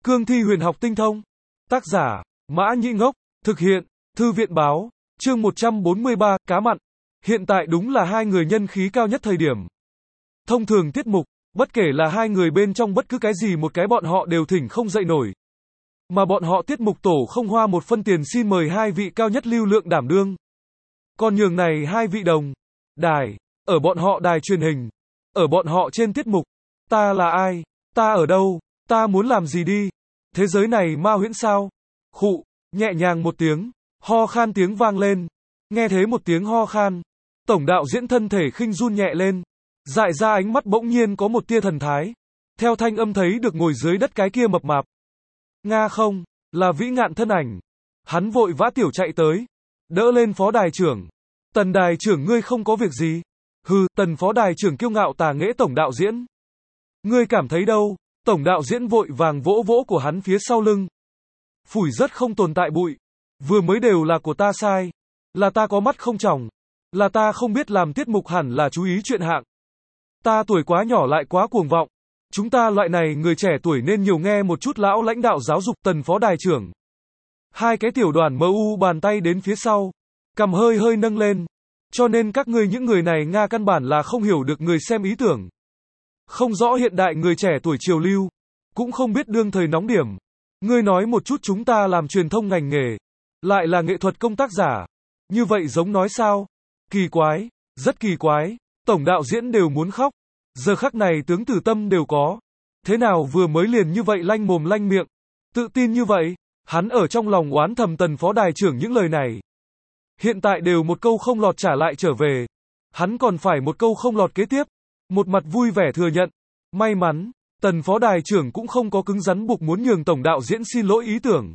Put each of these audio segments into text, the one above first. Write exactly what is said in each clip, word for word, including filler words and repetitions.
Cương thi huyền học tinh thông. Tác giả, Mã Nhĩ Ngốc. Thực hiện, Thư viện báo. Chương một trăm bốn mươi ba, cá mặn. Hiện tại đúng là hai người nhân khí cao nhất thời điểm. Thông thường tiết mục, bất kể là hai người bên trong bất cứ cái gì một cái bọn họ đều thỉnh không dậy nổi. Mà bọn họ tiết mục tổ không hoa một phân tiền xin mời hai vị cao nhất lưu lượng đảm đương. Còn nhường này hai vị đồng, đài, ở bọn họ đài truyền hình, ở bọn họ trên tiết mục. Ta là ai? Ta ở đâu? Ta muốn làm gì đi? Thế giới này ma huyễn sao? Khụ, nhẹ nhàng một tiếng, ho khan tiếng vang lên. Nghe thế một tiếng ho khan, tổng đạo diễn thân thể khinh run nhẹ lên, dại ra ánh mắt bỗng nhiên có một tia thần thái. Theo thanh âm thấy được ngồi dưới đất cái kia mập mạp. Nga không, là Vĩ Ngạn thân ảnh. Hắn vội vã tiểu chạy tới, đỡ lên phó đài trưởng. Tần đài trưởng ngươi không có việc gì? Hừ, tần phó đài trưởng kiêu ngạo tà nghễ tổng đạo diễn. Ngươi cảm thấy đâu? Tổng đạo diễn vội vàng vỗ vỗ của hắn phía sau lưng. Phủi rất không tồn tại bụi. Vừa mới đều là của ta sai. Là ta có mắt không tròng. Là ta không biết làm tiết mục hẳn là chú ý chuyện hạng. Ta tuổi quá nhỏ lại quá cuồng vọng. Chúng ta loại này người trẻ tuổi nên nhiều nghe một chút lão lãnh đạo giáo dục tần phó đài trưởng. Hai cái tiểu đoàn em u bàn tay đến phía sau. Cầm hơi hơi nâng lên. Cho nên các ngươi những người này Nga căn bản là không hiểu được người xem ý tưởng. Không rõ hiện đại người trẻ tuổi triều lưu. Cũng không biết đương thời nóng điểm. Ngươi nói một chút chúng ta làm truyền thông ngành nghề. Lại là nghệ thuật công tác giả. Như vậy giống nói sao? Kỳ quái. Rất kỳ quái. Tổng đạo diễn đều muốn khóc. Giờ khắc này tướng tử tâm đều có. Thế nào vừa mới liền như vậy lanh mồm lanh miệng. Tự tin như vậy. Hắn ở trong lòng oán thầm tần phó đài trưởng những lời này. Hiện tại đều một câu không lọt trả lại trở về. Hắn còn phải một câu không lọt kế tiếp. Một mặt vui vẻ thừa nhận. May mắn, tần phó đài trưởng cũng không có cứng rắn buộc muốn nhường tổng đạo diễn xin lỗi ý tưởng.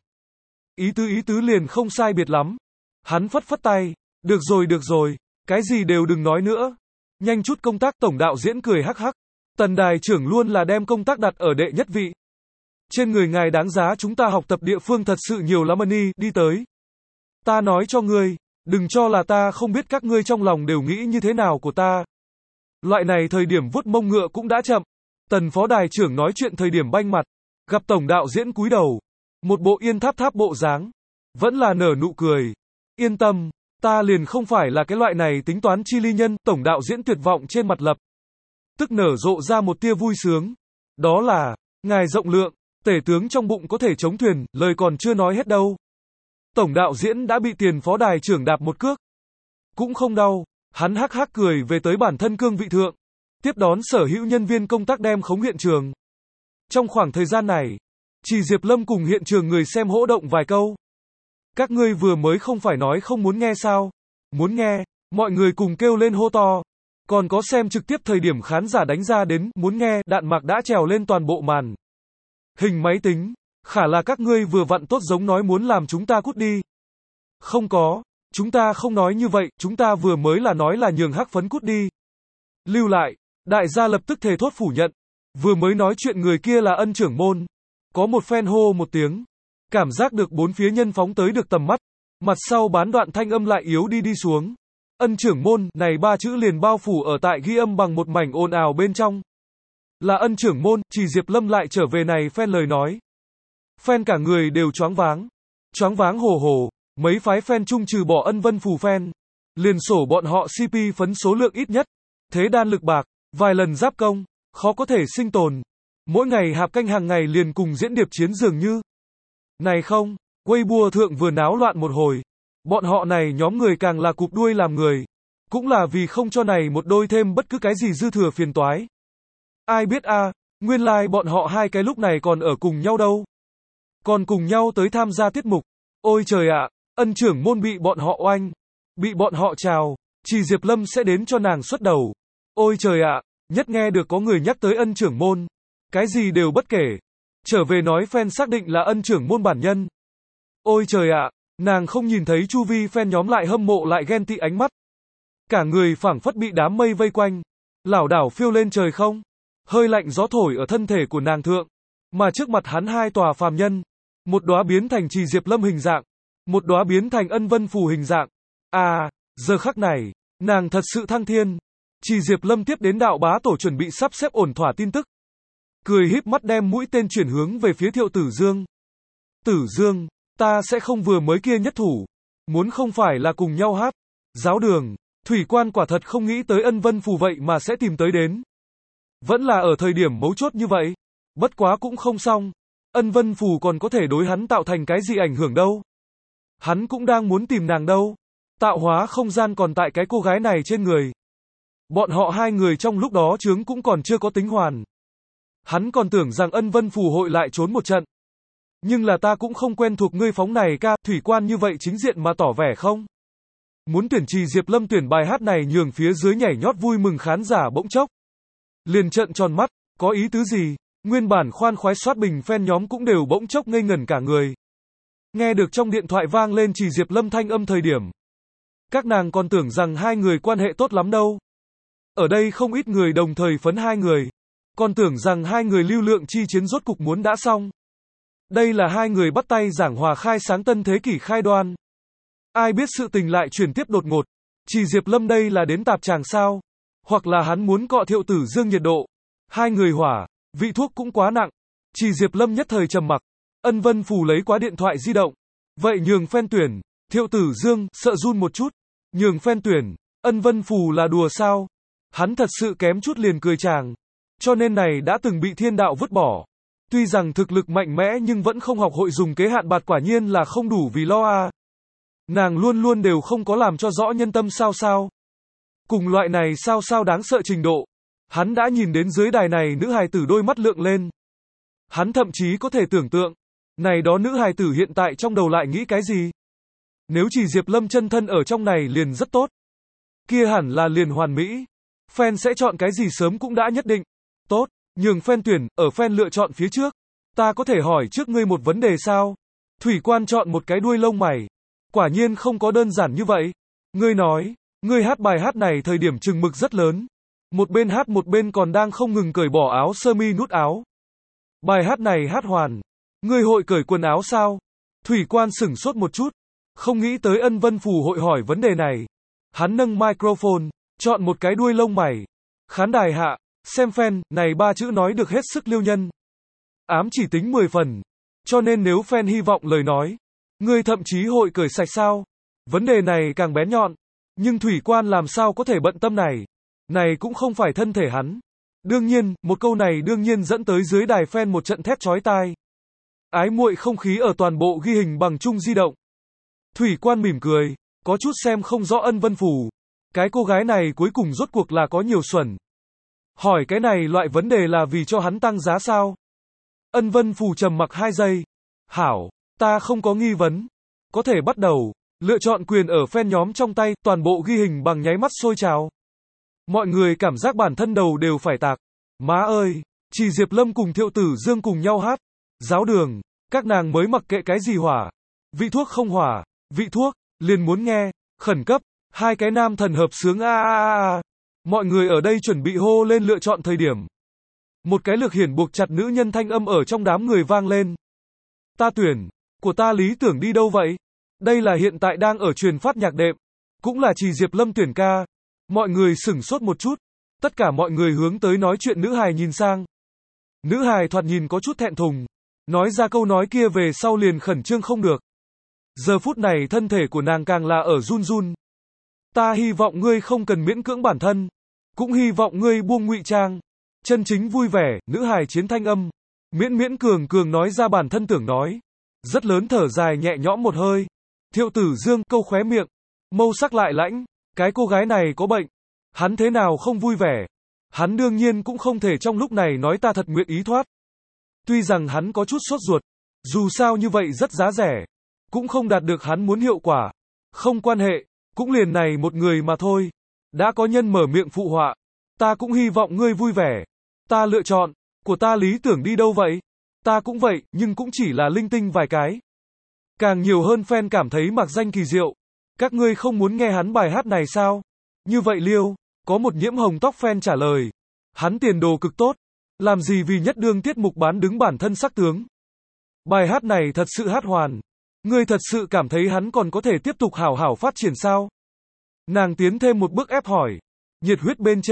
Ý tứ ý tứ liền không sai biệt lắm. Hắn phất phất tay. Được rồi được rồi, cái gì đều đừng nói nữa. Nhanh chút công tác tổng đạo diễn cười hắc hắc. Tần đài trưởng luôn là đem công tác đặt ở đệ nhất vị. Trên người ngài đáng giá chúng ta học tập địa phương thật sự nhiều lắm ân đi tới. Ta nói cho ngươi, đừng cho là ta không biết các ngươi trong lòng đều nghĩ như thế nào của ta. Loại này thời điểm vuốt mông ngựa cũng đã chậm. Tần phó đài trưởng nói chuyện thời điểm banh mặt. Gặp tổng đạo diễn cúi đầu. Một bộ yên tháp tháp bộ dáng. Vẫn là nở nụ cười. Yên tâm, ta liền không phải là cái loại này tính toán chi ly nhân. Tổng đạo diễn tuyệt vọng trên mặt lập. Tức nở rộ ra một tia vui sướng. Đó là, ngài rộng lượng, tể tướng trong bụng có thể chống thuyền, lời còn chưa nói hết đâu. Tổng đạo diễn đã bị tiền phó đài trưởng đạp một cước. Cũng không đau. Hắn hắc hắc cười về tới bản thân cương vị thượng. Tiếp đón sở hữu nhân viên công tác đem khống hiện trường. Trong khoảng thời gian này, chỉ Diệp Lâm cùng hiện trường người xem hỗ động vài câu. Các ngươi vừa mới không phải nói không muốn nghe sao? Muốn nghe, mọi người cùng kêu lên hô to. Còn có xem trực tiếp thời điểm khán giả đánh ra đến muốn nghe, đạn mạc đã trèo lên toàn bộ màn hình máy tính. Khả là các ngươi vừa vặn tốt giống nói muốn làm chúng ta cút đi. Không có, chúng ta không nói như vậy, chúng ta vừa mới là nói là nhường hắc phấn cút đi. Lưu lại, đại gia lập tức thề thốt phủ nhận. Vừa mới nói chuyện người kia là ân trưởng môn. Có một fan hô một tiếng. Cảm giác được bốn phía nhân phóng tới được tầm mắt. Mặt sau bán đoạn thanh âm lại yếu đi đi xuống. Ân trưởng môn, này ba chữ liền bao phủ ở tại ghi âm bằng một mảnh ồn ào bên trong. Là ân trưởng môn, chỉ Diệp Lâm lại trở về này fan lời nói. Fan cả người đều choáng váng. Choáng váng hồ hồ, mấy phái fan chung trừ bỏ ân vân phù fan. Liền sổ bọn họ xê pê phấn số lượng ít nhất. Thế đan lực bạc, vài lần giáp công, khó có thể sinh tồn. Mỗi ngày hạp canh hàng ngày liền cùng diễn điệp chiến dường như. Này không, Weibo thượng vừa náo loạn một hồi. Bọn họ này nhóm người càng là cụp đuôi làm người. Cũng là vì không cho này một đôi thêm bất cứ cái gì dư thừa phiền toái. Ai biết a, à, nguyên lai like bọn họ hai cái lúc này còn ở cùng nhau đâu. Còn cùng nhau tới tham gia tiết mục. Ôi trời ạ, à, ân trưởng môn bị bọn họ oanh. Bị bọn họ chào. Chỉ Diệp Lâm sẽ đến cho nàng xuất đầu. Ôi trời ạ, à, nhất nghe được có người nhắc tới ân trưởng môn. Cái gì đều bất kể. Trở về nói fan xác định là ân trưởng môn bản nhân. Ôi trời ạ, à, nàng không nhìn thấy chu vi fan nhóm lại hâm mộ lại ghen tị ánh mắt. Cả người phảng phất bị đám mây vây quanh. Lảo đảo phiêu lên trời không. Hơi lạnh gió thổi ở thân thể của nàng thượng. Mà trước mặt hắn hai tòa phàm nhân. Một đóa biến thành Trì Diệp Lâm hình dạng. Một đóa biến thành ân vân phù hình dạng. À, giờ khắc này, nàng thật sự thăng thiên. Trì Diệp Lâm tiếp đến đạo bá tổ chuẩn bị sắp xếp ổn thỏa tin tức. cười híp mắt đem mũi tên chuyển hướng về phía Thiệu Tử Dương. Tử Dương, ta sẽ không vừa mới kia nhất thủ. Muốn không phải là cùng nhau hát. Giáo đường, Thủy Quan quả thật không nghĩ tới Ân Vân Phù vậy mà sẽ tìm tới đến. Vẫn là ở thời điểm mấu chốt như vậy. Bất quá cũng không xong. Ân Vân Phù còn có thể đối hắn tạo thành cái gì ảnh hưởng đâu. Hắn cũng đang muốn tìm nàng đâu. Tạo hóa không gian còn tại cái cô gái này trên người. Bọn họ hai người trong lúc đó chướng cũng còn chưa có tính hoàn. Hắn còn tưởng rằng Ân Vân Phù hội lại trốn một trận. Nhưng là ta cũng không quen thuộc ngươi phóng này ca, Thủy Quan như vậy chính diện mà tỏ vẻ không? Muốn tuyển trì Diệp Lâm tuyển bài hát này nhường phía dưới nhảy nhót vui mừng khán giả bỗng chốc. Liền trợn tròn mắt, có ý tứ gì? Nguyên bản khoan khoái soát bình fan nhóm cũng đều bỗng chốc ngây ngẩn cả người. Nghe được trong điện thoại vang lên Trì Diệp Lâm thanh âm thời điểm. Các nàng còn tưởng rằng hai người quan hệ tốt lắm đâu. Ở đây không ít người đồng thời phấn hai người. Còn tưởng rằng hai người lưu lượng chi chiến rốt cục muốn đã xong. Đây là hai người bắt tay giảng hòa khai sáng tân thế kỷ khai đoan. Ai biết sự tình lại chuyển tiếp đột ngột. Trì Diệp Lâm đây là đến tạp tràng sao? Hoặc là hắn muốn cọ Thiệu Tử Dương nhiệt độ. Hai người hỏa, vị thuốc cũng quá nặng. Trì Diệp Lâm nhất thời trầm mặc. Ân Vân Phù lấy quá điện thoại di động. Vậy nhường fan tuyển, Thiệu Tử Dương sợ run một chút. Nhường fan tuyển, Ân Vân Phù là đùa sao? Hắn thật sự kém chút liền cười chàng. Cho nên này đã từng bị thiên đạo vứt bỏ. Tuy rằng thực lực mạnh mẽ nhưng vẫn không học hội dùng kế hạn bạt quả nhiên là không đủ vì lo à. Nàng luôn luôn đều không có làm cho rõ nhân tâm sao sao. Cùng loại này sao sao đáng sợ trình độ. Hắn đã nhìn đến dưới đài này nữ hài tử đôi mắt lượng lên. Hắn thậm chí có thể tưởng tượng. Này đó nữ hài tử hiện tại trong đầu lại nghĩ cái gì? Nếu chỉ Diệp Lâm chân thân ở trong này liền rất tốt. Kia hẳn là liền hoàn mỹ. Fan sẽ chọn cái gì sớm cũng đã nhất định. Tốt, nhường fan tuyển, ở fan lựa chọn phía trước. Ta có thể hỏi trước ngươi một vấn đề sao? Thủy Quan chọn một cái đuôi lông mày. Quả nhiên không có đơn giản như vậy. Ngươi nói, ngươi hát bài hát này thời điểm chừng mực rất lớn. Một bên hát một bên còn đang không ngừng cởi bỏ áo sơ mi nút áo. Bài hát này hát hoàn. Ngươi hội cởi quần áo sao? Thủy Quan sửng sốt một chút. Không nghĩ tới Ân Vân Phù hội hỏi vấn đề này. Hắn nâng microphone, chọn một cái đuôi lông mày. Khán đài hạ, xem fan, này ba chữ nói được hết sức liêu nhân. Ám chỉ tính mười phần. Cho nên nếu fan hy vọng lời nói, ngươi thậm chí hội cởi sạch sao? Vấn đề này càng bén nhọn. Nhưng Thủy Quan làm sao có thể bận tâm này? Này cũng không phải thân thể hắn. Đương nhiên, một câu này đương nhiên dẫn tới dưới đài fan một trận thét chói tai. Ái muội không khí ở toàn bộ ghi hình bằng chung di động. Thủy Quan mỉm cười, có chút xem không rõ Ân Vân Phù. Cái cô gái này cuối cùng rốt cuộc là có nhiều xuẩn. Hỏi cái này loại vấn đề là vì cho hắn tăng giá sao? Ân Vân Phù trầm mặc hai giây. Hảo, ta không có nghi vấn. Có thể bắt đầu. Lựa chọn quyền ở fan nhóm trong tay, toàn bộ ghi hình bằng nháy mắt sôi trào. Mọi người cảm giác bản thân đầu đều phải tạc. Má ơi, chỉ Diệp Lâm cùng Thiệu Tử Dương cùng nhau hát. Giáo đường, các nàng mới mặc kệ cái gì hỏa. Vị thuốc không hỏa, vị thuốc, liền muốn nghe, khẩn cấp, hai cái nam thần hợp sướng a a a a. Mọi người ở đây chuẩn bị hô lên lựa chọn thời điểm. Một cái lực hiển buộc chặt nữ nhân thanh âm ở trong đám người vang lên. Ta tuyển, của ta lý tưởng đi đâu vậy? Đây là hiện tại đang ở truyền phát nhạc đệm. Cũng là Trì Diệp Lâm tuyển ca. Mọi người sửng sốt một chút. Tất cả mọi người hướng tới nói chuyện nữ hài nhìn sang. Nữ hài thoạt nhìn có chút thẹn thùng. Nói ra câu nói kia về sau liền khẩn trương không được. Giờ phút này thân thể của nàng càng là ở run run. Ta hy vọng ngươi không cần miễn cưỡng bản thân. Cũng hy vọng ngươi buông ngụy trang. Chân chính vui vẻ, nữ hài chiến thanh âm. Miễn miễn cường cường nói ra bản thân tưởng nói. Rất lớn thở dài nhẹ nhõm một hơi. Thiệu Tử Dương câu khóe miệng. Mâu sắc lại lãnh. Cái cô gái này có bệnh. Hắn thế nào không vui vẻ. Hắn đương nhiên cũng không thể trong lúc này nói ta thật nguyện ý thoát. Tuy rằng hắn có chút sốt ruột. Dù sao như vậy rất giá rẻ. Cũng không đạt được hắn muốn hiệu quả. Không quan hệ. Cũng liền này một người mà thôi. Đã có nhân mở miệng phụ họa. Ta cũng hy vọng ngươi vui vẻ. Ta lựa chọn. Của ta lý tưởng đi đâu vậy? Ta cũng vậy, nhưng cũng chỉ là linh tinh vài cái. Càng nhiều hơn fan cảm thấy mặc danh kỳ diệu. Các ngươi không muốn nghe hắn bài hát này sao? Như vậy liêu. Có một nhiễm hồng tóc fan trả lời. Hắn tiền đồ cực tốt. Làm gì vì nhất đương tiết mục bán đứng bản thân sắc tướng. Bài hát này thật sự hát hoàn. Ngươi thật sự cảm thấy hắn còn có thể tiếp tục hảo hảo phát triển sao? Nàng tiến thêm một bước ép hỏi. Nhiệt huyết bên trên.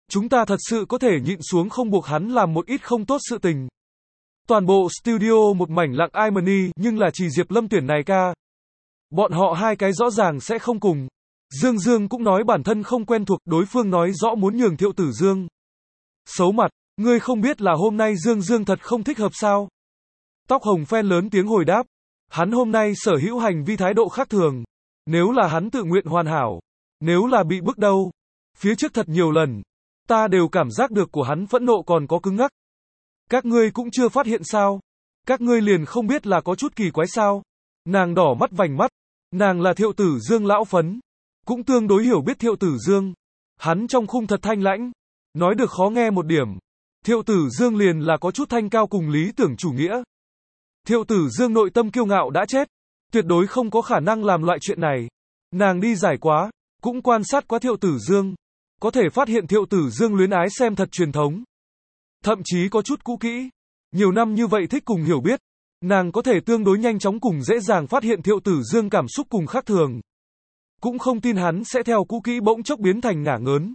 Chúng ta thật sự có thể nhịn xuống không buộc hắn làm một ít không tốt sự tình. Toàn bộ studio một mảnh lặng ai mani, nhưng là chỉ Diệp Lâm tuyển này ca. Bọn họ hai cái rõ ràng sẽ không cùng. Dương Dương cũng nói bản thân không quen thuộc, đối phương nói rõ muốn nhường Thiệu Tử Dương. Xấu mặt, ngươi không biết là hôm nay Dương Dương thật không thích hợp sao? Tóc hồng fan lớn tiếng hồi đáp. Hắn hôm nay sở hữu hành vi thái độ khác thường. Nếu là hắn tự nguyện hoàn hảo. Nếu là bị bức đâu. Phía trước thật nhiều lần. Ta đều cảm giác được của hắn phẫn nộ còn có cứng ngắc. Các ngươi cũng chưa phát hiện sao? Các ngươi liền không biết là có chút kỳ quái sao? Nàng đỏ mắt vành mắt. Nàng là Thiệu Tử Dương lão phấn. Cũng tương đối hiểu biết Thiệu Tử Dương. Hắn trong khung thật thanh lãnh. Nói được khó nghe một điểm. Thiệu Tử Dương liền là có chút thanh cao cùng lý tưởng chủ nghĩa. Thiệu Tử Dương nội tâm kiêu ngạo đã chết. Tuyệt đối không có khả năng làm loại chuyện này. Nàng đi giải quá. Cũng quan sát quá Thiệu Tử Dương. Có thể phát hiện Thiệu Tử Dương luyến ái xem thật truyền thống. Thậm chí có chút cũ kỹ. Nhiều năm như vậy thích cùng hiểu biết. Nàng có thể tương đối nhanh chóng cùng dễ dàng phát hiện Thiệu Tử Dương cảm xúc cùng khác thường. Cũng không tin hắn sẽ theo cũ kỹ bỗng chốc biến thành ngả ngớn.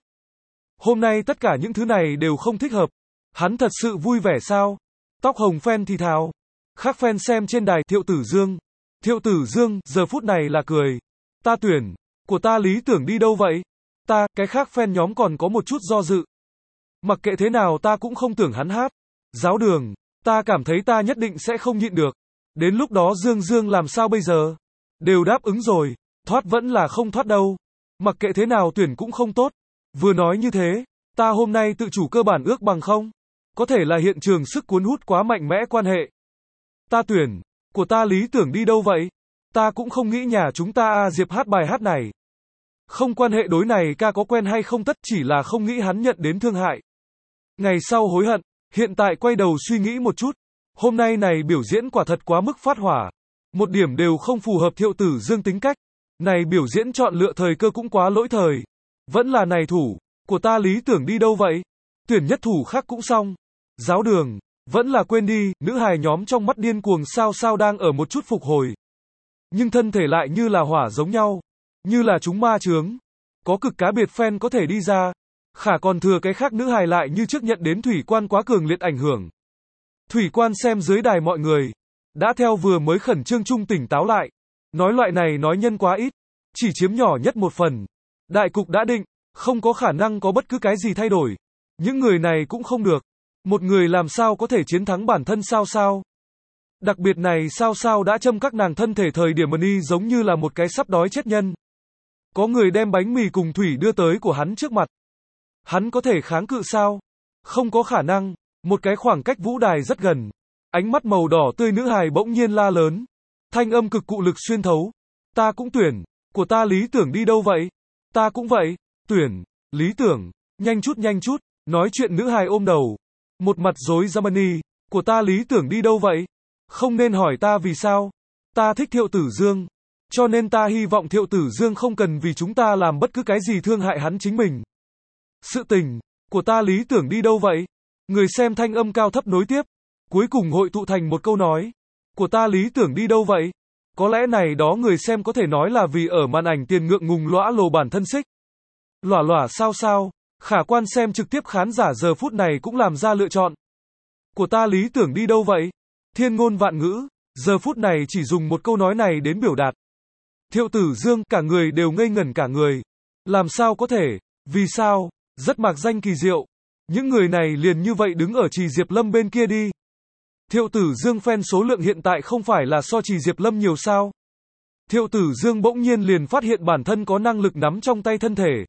Hôm nay tất cả những thứ này đều không thích hợp. Hắn thật sự vui vẻ sao? Tóc hồng fan thì thào. Khác fan xem trên đài Thiệu Tử Dương. Thiệu Tử Dương, giờ phút này là cười. Ta tuyển. Của ta lý tưởng đi đâu vậy? Ta, cái khác fan nhóm còn có một chút do dự. Mặc kệ thế nào ta cũng không tưởng hắn hát. Giáo đường. Ta cảm thấy ta nhất định sẽ không nhịn được. Đến lúc đó Dương Dương làm sao bây giờ? Đều đáp ứng rồi. Thoát vẫn là không thoát đâu. Mặc kệ thế nào tuyển cũng không tốt. Vừa nói như thế, ta hôm nay tự chủ cơ bản ước bằng không. Có thể là hiện trường sức cuốn hút quá mạnh mẽ quan hệ. Ta tuyển. Của ta lý tưởng đi đâu vậy? Ta cũng không nghĩ nhà chúng ta A Diệp hát bài hát này. Không quan hệ đối này ca có quen hay không tất, chỉ là không nghĩ hắn nhận đến thương hại. Ngày sau hối hận, hiện tại quay đầu suy nghĩ một chút. Hôm nay này biểu diễn quả thật quá mức phát hỏa. Một điểm đều không phù hợp Thiệu Tử Dương tính cách. Này biểu diễn chọn lựa thời cơ cũng quá lỗi thời. Vẫn là này thủ, của ta lý tưởng đi đâu vậy? Tuyển nhất thủ khác cũng xong. Giáo đường, vẫn là quên đi, nữ hài nhóm trong mắt điên cuồng sao sao đang ở một chút phục hồi. Nhưng thân thể lại như là hỏa giống nhau. Như là chúng ma chướng. Có cực cá biệt fan có thể đi ra. Khả còn thừa cái khác nữ hài lại như trước nhận đến thủy quan quá cường liệt ảnh hưởng. Thủy quan xem dưới đài mọi người. Đã theo vừa mới khẩn trương trung tỉnh táo lại. Nói loại này nói nhân quá ít. Chỉ chiếm nhỏ nhất một phần. Đại cục đã định. Không có khả năng có bất cứ cái gì thay đổi. Những người này cũng không được. Một người làm sao có thể chiến thắng bản thân sao sao. Đặc biệt này sao sao đã châm các nàng thân thể thời điểm y giống như là một cái sắp đói chết nhân. Có người đem bánh mì cùng thủy đưa tới của hắn trước mặt. Hắn có thể kháng cự sao? Không có khả năng. Một cái khoảng cách vũ đài rất gần. Ánh mắt màu đỏ tươi nữ hài bỗng nhiên la lớn. Thanh âm cực cụ lực xuyên thấu. Ta cũng tuyển. Của ta lý tưởng đi đâu vậy? Ta cũng vậy. Tuyển. Lý tưởng. Nhanh chút nhanh chút. Nói chuyện nữ hài ôm đầu. Một mặt rối Germany. Của ta lý tưởng đi đâu vậy? Không nên hỏi ta vì sao. Ta thích Thiệu Tử Dương. Cho nên ta hy vọng Thiệu Tử Dương không cần vì chúng ta làm bất cứ cái gì thương hại hắn chính mình. Sự tình. Của ta lý tưởng đi đâu vậy? Người xem thanh âm cao thấp nối tiếp. Cuối cùng hội tụ thành một câu nói. Của ta lý tưởng đi đâu vậy? Có lẽ này đó người xem có thể nói là vì ở màn ảnh tiền ngượng ngùng lõa lồ bản thân xích. Lỏa lỏa sao sao. Khả quan xem trực tiếp khán giả giờ phút này cũng làm ra lựa chọn. Của ta lý tưởng đi đâu vậy? Thiên ngôn vạn ngữ. Giờ phút này chỉ dùng một câu nói này đến biểu đạt. Thiệu Tử Dương cả người đều ngây ngẩn cả người. Làm sao có thể? Vì sao? Rất mạc danh kỳ diệu. Những người này liền như vậy đứng ở Trì Diệp Lâm bên kia đi. Thiệu Tử Dương fan số lượng hiện tại không phải là so Trì Diệp Lâm nhiều sao? Thiệu Tử Dương bỗng nhiên liền phát hiện bản thân có năng lực nắm trong tay thân thể.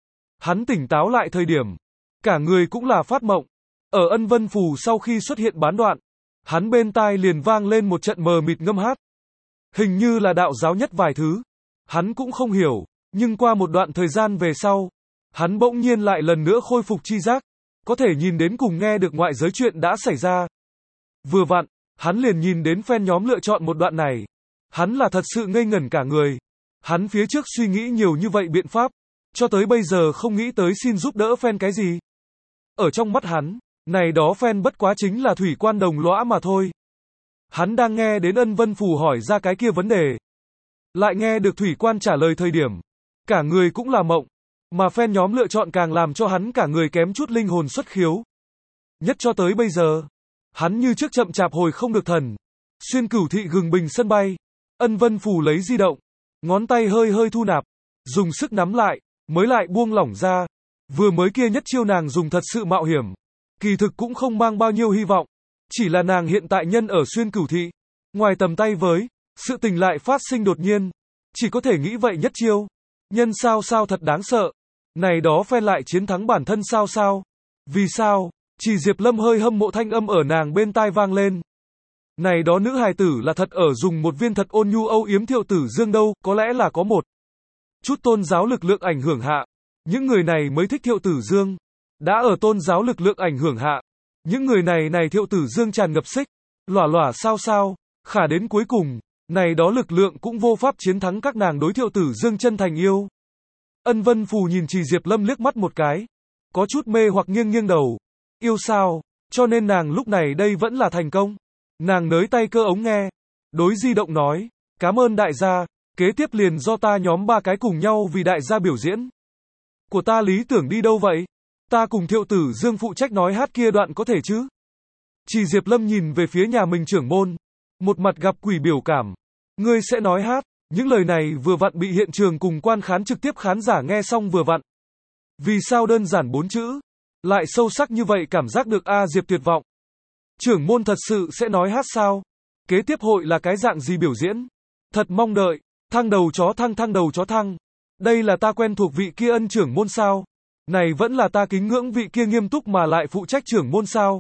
Hắn tỉnh táo lại thời điểm. Cả người cũng là phát mộng. Ở Ân Vân Phù sau khi xuất hiện bán đoạn. Hắn bên tai liền vang lên một trận mờ mịt ngâm hát. Hình như là đạo giáo nhất vài thứ. Hắn cũng không hiểu. Nhưng qua một đoạn thời gian về sau. Hắn bỗng nhiên lại lần nữa khôi phục chi giác. Có thể nhìn đến cùng nghe được ngoại giới chuyện đã xảy ra. Vừa vặn, hắn liền nhìn đến fan nhóm lựa chọn một đoạn này. Hắn là thật sự ngây ngẩn cả người. Hắn phía trước suy nghĩ nhiều như vậy biện pháp. Cho tới bây giờ không nghĩ tới xin giúp đỡ fan cái gì. Ở trong mắt hắn, này đó fan bất quá chính là thủy quan đồng lõa mà thôi. Hắn đang nghe đến Ân Vân Phù hỏi ra cái kia vấn đề. Lại nghe được thủy quan trả lời thời điểm. Cả người cũng là mộng. Mà fan nhóm lựa chọn càng làm cho hắn cả người kém chút linh hồn xuất khiếu. Nhất cho tới bây giờ, hắn như trước chậm chạp hồi không được thần. Xuyên Cửu Thị gừng bình sân bay, Ân Vân Phù lấy di động, ngón tay hơi hơi thu nạp, dùng sức nắm lại, mới lại buông lỏng ra. Vừa mới kia nhất chiêu nàng dùng thật sự mạo hiểm, kỳ thực cũng không mang bao nhiêu hy vọng, chỉ là nàng hiện tại nhân ở Xuyên Cửu Thị, ngoài tầm tay với, sự tình lại phát sinh đột nhiên, chỉ có thể nghĩ vậy nhất chiêu, nhân sao sao thật đáng sợ, này đó phen lại chiến thắng bản thân sao sao, vì sao, chỉ Diệp Lâm hơi hâm mộ thanh âm ở nàng bên tai vang lên. Này đó nữ hài tử là thật ở dùng một viên thật ôn nhu âu yếm Thiệu Tử Dương đâu, có lẽ là có một chút tôn giáo lực lượng ảnh hưởng hạ, những người này mới thích Thiệu Tử Dương. Đã ở tôn giáo lực lượng ảnh hưởng hạ, những người này này Thiệu Tử Dương tràn ngập xích, lỏa lỏa sao sao, khả đến cuối cùng, này đó lực lượng cũng vô pháp chiến thắng các nàng đối Thiệu Tử Dương chân thành yêu. Ân Vân Phù nhìn Trì Diệp Lâm liếc mắt một cái, có chút mê hoặc nghiêng nghiêng đầu, yêu sao, cho nên nàng lúc này đây vẫn là thành công. Nàng nới tay cơ ống nghe, đối di động nói, cảm ơn đại gia, kế tiếp liền do ta nhóm ba cái cùng nhau vì đại gia biểu diễn. Của ta lý tưởng đi đâu vậy? Ta cùng Thiệu Tử Dương phụ trách nói hát kia đoạn có thể chứ? Trì Diệp Lâm nhìn về phía nhà mình trưởng môn, một mặt gặp quỷ biểu cảm. Ngươi sẽ nói hát, những lời này vừa vặn bị hiện trường cùng quan khán trực tiếp khán giả nghe xong vừa vặn. Vì sao đơn giản bốn chữ, lại sâu sắc như vậy cảm giác được A Diệp tuyệt vọng. Trưởng môn thật sự sẽ nói hát sao? Kế tiếp hội là cái dạng gì biểu diễn? Thật mong đợi, thăng đầu chó thăng thăng đầu chó thăng. Đây là ta quen thuộc vị kia Ân trưởng môn sao? Này vẫn là ta kính ngưỡng vị kia nghiêm túc mà lại phụ trách trưởng môn sao?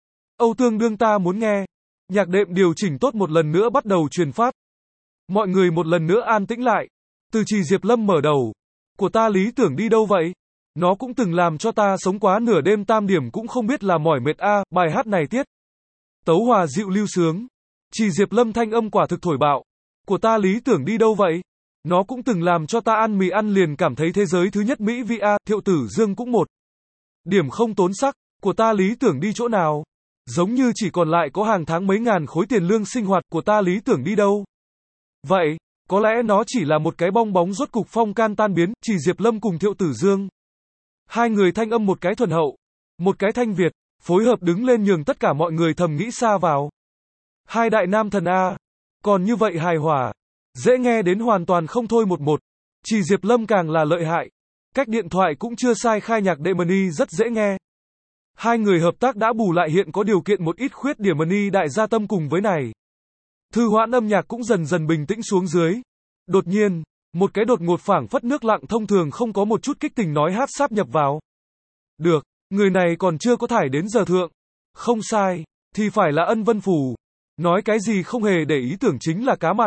Âu tương đương ta muốn nghe. Nhạc đệm điều chỉnh tốt một lần nữa bắt đầu truyền phát. Mọi người một lần nữa an tĩnh lại. Từ Trì Diệp Lâm mở đầu. Của ta lý tưởng đi đâu vậy? Nó cũng từng làm cho ta sống quá nửa đêm tam điểm cũng không biết là mỏi mệt a, bài hát này tiết. Tấu hòa dịu lưu sướng. Trì Diệp Lâm thanh âm quả thực thổi bạo. Của ta lý tưởng đi đâu vậy? Nó cũng từng làm cho ta ăn mì ăn liền cảm thấy thế giới thứ nhất Mỹ vị a, Thiệu Tử Dương cũng một. Điểm không tốn sắc, của ta lý tưởng đi chỗ nào? Giống như chỉ còn lại có hàng tháng mấy ngàn khối tiền lương sinh hoạt, của ta lý tưởng đi đâu? Vậy, có lẽ nó chỉ là một cái bong bóng rốt cục phong can tan biến, Trì Diệp Lâm cùng Thiệu Tử Dương. Hai người thanh âm một cái thuần hậu, một cái thanh Việt, phối hợp đứng lên nhường tất cả mọi người thầm nghĩ xa vào. Hai đại nam thần A, còn như vậy hài hòa, dễ nghe đến hoàn toàn không thôi một một. Trì Diệp Lâm càng là lợi hại, cách điện thoại cũng chưa sai khai nhạc đệ Money rất dễ nghe. Hai người hợp tác đã bù lại hiện có điều kiện một ít khuyết điểm Money đại gia tâm cùng với này. Thư hoãn âm nhạc cũng dần dần bình tĩnh xuống dưới. Đột nhiên, một cái đột ngột phảng phất nước lặng thông thường không có một chút kích tình nói hát sáp nhập vào. Được, người này còn chưa có thải đến giờ thượng. Không sai, thì phải là Ân Vân Phù. Nói cái gì không hề để ý tưởng chính là cá mặn.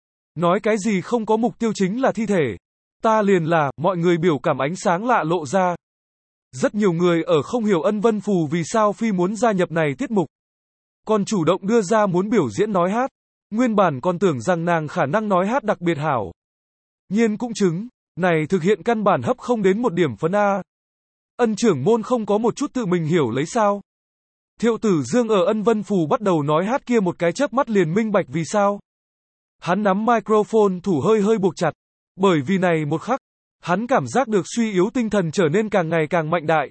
Nói cái gì không có mục tiêu chính là thi thể. Ta liền là, mọi người biểu cảm ánh sáng lạ lộ ra. Rất nhiều người ở không hiểu Ân Vân Phù vì sao phi muốn gia nhập này tiết mục. Còn chủ động đưa ra muốn biểu diễn nói hát. Nguyên bản còn tưởng rằng nàng khả năng nói hát đặc biệt hảo. Nhiên cũng chứng, này thực hiện căn bản hấp không đến một điểm phấn A. Ân trưởng môn không có một chút tự mình hiểu lấy sao. Thiệu Tử Dương ở Ân Vân Phù bắt đầu nói hát kia một cái chớp mắt liền minh bạch vì sao. Hắn nắm microphone thủ hơi hơi buộc chặt. Bởi vì này một khắc, hắn cảm giác được suy yếu tinh thần trở nên càng ngày càng mạnh đại.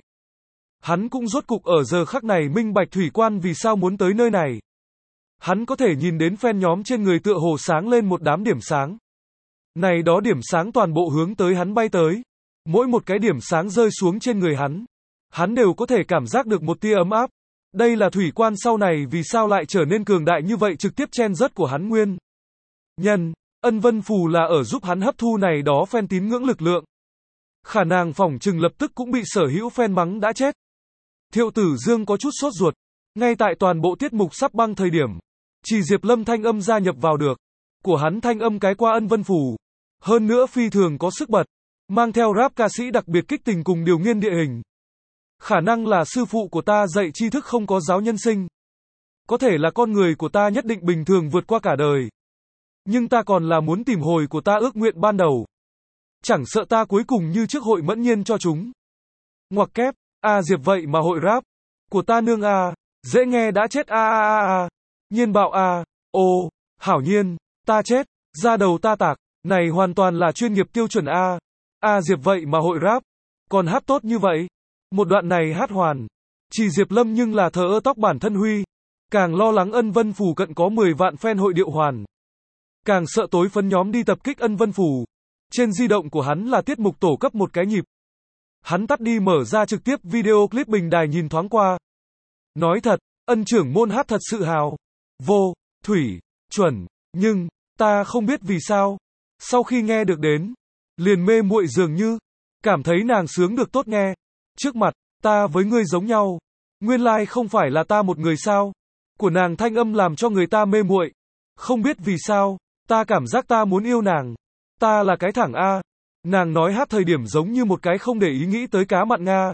Hắn cũng rốt cục ở giờ khắc này minh bạch thủy quan vì sao muốn tới nơi này. Hắn có thể nhìn đến fan nhóm trên người tựa hồ sáng lên một đám điểm sáng. Này đó điểm sáng toàn bộ hướng tới hắn bay tới. Mỗi một cái điểm sáng rơi xuống trên người hắn. Hắn đều có thể cảm giác được một tia ấm áp. Đây là thủy quan sau này vì sao lại trở nên cường đại như vậy trực tiếp chen rớt của hắn nguyên. Nhân, Ân Vân Phù là ở giúp hắn hấp thu này đó fan tín ngưỡng lực lượng. Khả năng phỏng chừng lập tức cũng bị sở hữu fan mắng đã chết. Thiệu Tử Dương có chút sốt ruột. Ngay tại toàn bộ tiết mục sắp băng thời điểm. Chỉ Diệp Lâm thanh âm gia nhập vào được. Của hắn thanh âm cái qua Ân Vân Phù. Hơn nữa phi thường có sức bật. Mang theo rap ca sĩ đặc biệt kích tình cùng điều nghiên địa hình. Khả năng là sư phụ của ta dạy tri thức không có giáo nhân sinh. Có thể là con người của ta nhất định bình thường vượt qua cả đời. Nhưng ta còn là muốn tìm hồi của ta ước nguyện ban đầu. Chẳng sợ ta cuối cùng như trước hội mẫn nhiên cho chúng. Ngoặc kép, A Diệp vậy mà hội rap. Của ta nương A, dễ nghe đã chết A A A A. Nhiên bạo A, ô, hảo nhiên, ta chết, ra đầu ta tạc. Này hoàn toàn là chuyên nghiệp tiêu chuẩn A. A Diệp vậy mà hội rap. còn hát tốt như vậy. Một đoạn này hát hoàn. Chỉ Diệp Lâm nhưng là thờ ơ tóc bản thân Huy. Càng lo lắng Ân Vân Phù cận có mười vạn fan hội điệu hoàn. Càng sợ tối phấn nhóm đi tập kích Ân Vân Phù. Trên di động của hắn là tiết mục tổ cấp một cái nhịp. Hắn tắt đi mở ra trực tiếp video clip bình đài nhìn thoáng qua. Nói thật, Ân trưởng môn hát thật sự hào. Vô, thủy, chuẩn, nhưng, ta không biết vì sao. Sau khi nghe được đến, liền mê muội dường như, cảm thấy nàng sướng được tốt nghe. Trước mặt, ta với ngươi giống nhau. Nguyên lai like không phải là ta một người sao. Của nàng thanh âm làm cho người ta mê muội. Không biết vì sao, ta cảm giác ta muốn yêu nàng. Ta là cái thẳng A. Nàng nói hát thời điểm giống như một cái không để ý nghĩ tới cá mặn Nga.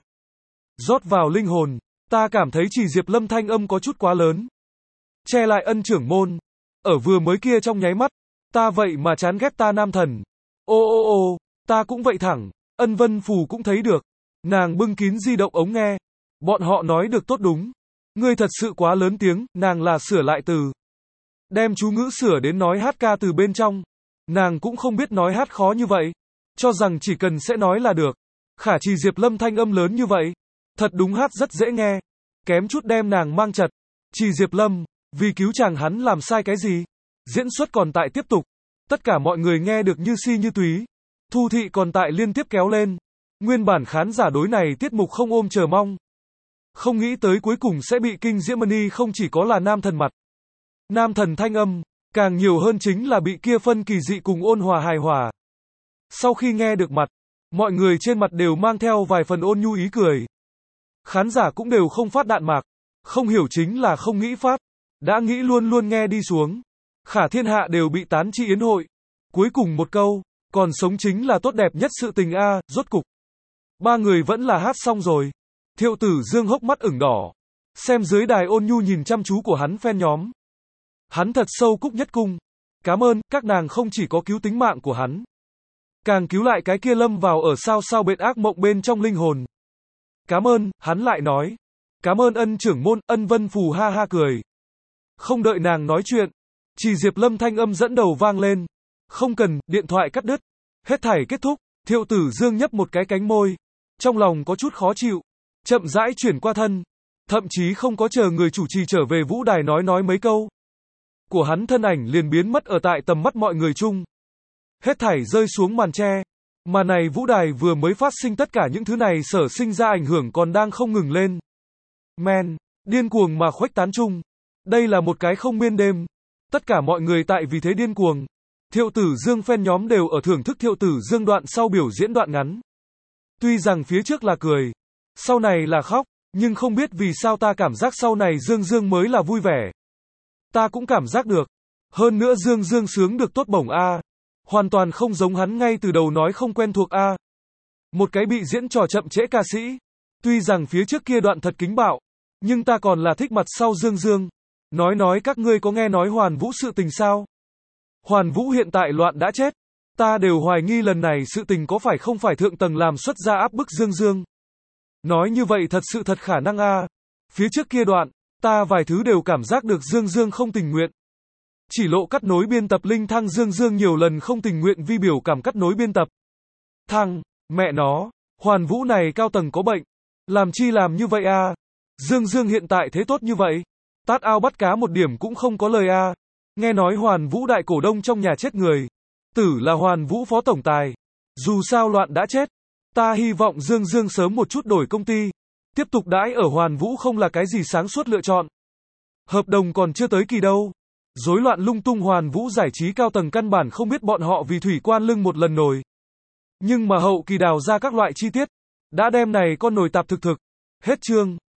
Rót vào linh hồn, ta cảm thấy chỉ Diệp Lâm thanh âm có chút quá lớn. Che lại Ân trưởng môn. Ở vừa mới kia trong nháy mắt, ta vậy mà chán ghét ta nam thần. Ô ô ô, ta cũng vậy thẳng, Ân Vân Phù cũng thấy được. Nàng bưng kín di động ống nghe. Bọn họ nói được tốt đúng. Ngươi thật sự quá lớn tiếng, nàng là sửa lại từ. Đem chú ngữ sửa đến nói hát ca từ bên trong. Nàng cũng không biết nói hát khó như vậy. Cho rằng chỉ cần sẽ nói là được. Khả chỉ Diệp Lâm thanh âm lớn như vậy. Thật đúng hát rất dễ nghe. Kém chút đem nàng mang chật. Chỉ Diệp Lâm, vì cứu chàng hắn làm sai cái gì? Diễn xuất còn tại tiếp tục. Tất cả mọi người nghe được như si như túy. Thu thị còn tại liên tiếp kéo lên. Nguyên bản khán giả đối này tiết mục không ôm chờ mong. Không nghĩ tới cuối cùng sẽ bị kinh diễm Money không chỉ có là nam thần mặt. Nam thần thanh âm, càng nhiều hơn chính là bị kia phân kỳ dị cùng ôn hòa hài hòa. Sau khi nghe được mặt, mọi người trên mặt đều mang theo vài phần ôn nhu ý cười. Khán giả cũng đều không phát đạn mạc. Không hiểu chính là không nghĩ phát. Đã nghĩ luôn luôn nghe đi xuống. Khả thiên hạ đều bị tán chi yến hội. Cuối cùng một câu, còn sống chính là tốt đẹp nhất sự tình a, rốt cục. Ba người vẫn là hát xong rồi. Thiệu Tử Dương hốc mắt ửng đỏ. Xem dưới đài ôn nhu nhìn chăm chú của hắn fan nhóm. Hắn thật sâu cúc nhất cung. Cảm ơn, các nàng không chỉ có cứu tính mạng của hắn. Càng cứu lại cái kia lâm vào ở sao sao bệnh ác mộng bên trong linh hồn. Cảm ơn, hắn lại nói. Cảm ơn Ân trưởng môn, Ân Vân Phù ha ha cười. Không đợi nàng nói chuyện. Chỉ Diệp Lâm thanh âm dẫn đầu vang lên. Không cần, điện thoại cắt đứt. Hết thảy kết thúc. Thiệu Tử Dương nhấp một cái cánh môi. Trong lòng có chút khó chịu. Chậm rãi chuyển qua thân. Thậm chí không có chờ người chủ trì trở về vũ đài nói nói mấy câu. Của hắn thân ảnh liền biến mất ở tại tầm mắt mọi người chung. Hết thảy rơi xuống màn tre. Mà này vũ đài vừa mới phát sinh tất cả những thứ này sở sinh ra ảnh hưởng còn đang không ngừng lên. Men, điên cuồng mà khuếch tán chung. Đây là một cái không miên đêm. Tất cả mọi người tại vì thế điên cuồng. Thiệu Tử Dương fan nhóm đều ở thưởng thức Thiệu Tử Dương đoạn sau biểu diễn đoạn ngắn. Tuy rằng phía trước là cười, sau này là khóc, nhưng không biết vì sao ta cảm giác sau này Dương Dương mới là vui vẻ. Ta cũng cảm giác được. Hơn nữa Dương Dương sướng được tốt bổng a. Hoàn toàn không giống hắn ngay từ đầu nói không quen thuộc a. Một cái bị diễn trò chậm trễ ca sĩ. Tuy rằng phía trước kia đoạn thật kính bạo, nhưng ta còn là thích mặt sau Dương Dương. Nói nói các ngươi có nghe nói Hoàn Vũ sự tình sao? Hoàn Vũ hiện tại loạn đã chết. Ta đều hoài nghi lần này sự tình có phải không phải thượng tầng làm xuất ra áp bức Dương Dương. Nói như vậy thật sự thật khả năng a. Phía trước kia đoạn, ta vài thứ đều cảm giác được Dương Dương không tình nguyện. Chỉ lộ cắt nối biên tập linh thăng Dương Dương nhiều lần không tình nguyện vi biểu cảm cắt nối biên tập. Thăng, mẹ nó, Hoàn Vũ này cao tầng có bệnh. Làm chi làm như vậy a? Dương Dương hiện tại thế tốt như vậy. Tát ao bắt cá một điểm cũng không có lời a. Nghe nói Hoàn Vũ đại cổ đông trong nhà chết người. Tử là Hoàn Vũ phó tổng tài. Dù sao loạn đã chết. Ta hy vọng Dương Dương sớm một chút đổi công ty. Tiếp tục đãi ở Hoàn Vũ không là cái gì sáng suốt lựa chọn. Hợp đồng còn chưa tới kỳ đâu. Rối loạn lung tung Hoàn Vũ giải trí cao tầng căn bản không biết bọn họ vì thủy quan lưng một lần nổi. Nhưng mà hậu kỳ đào ra các loại chi tiết. Đã đem này con nồi tạp thực thực. Hết chương.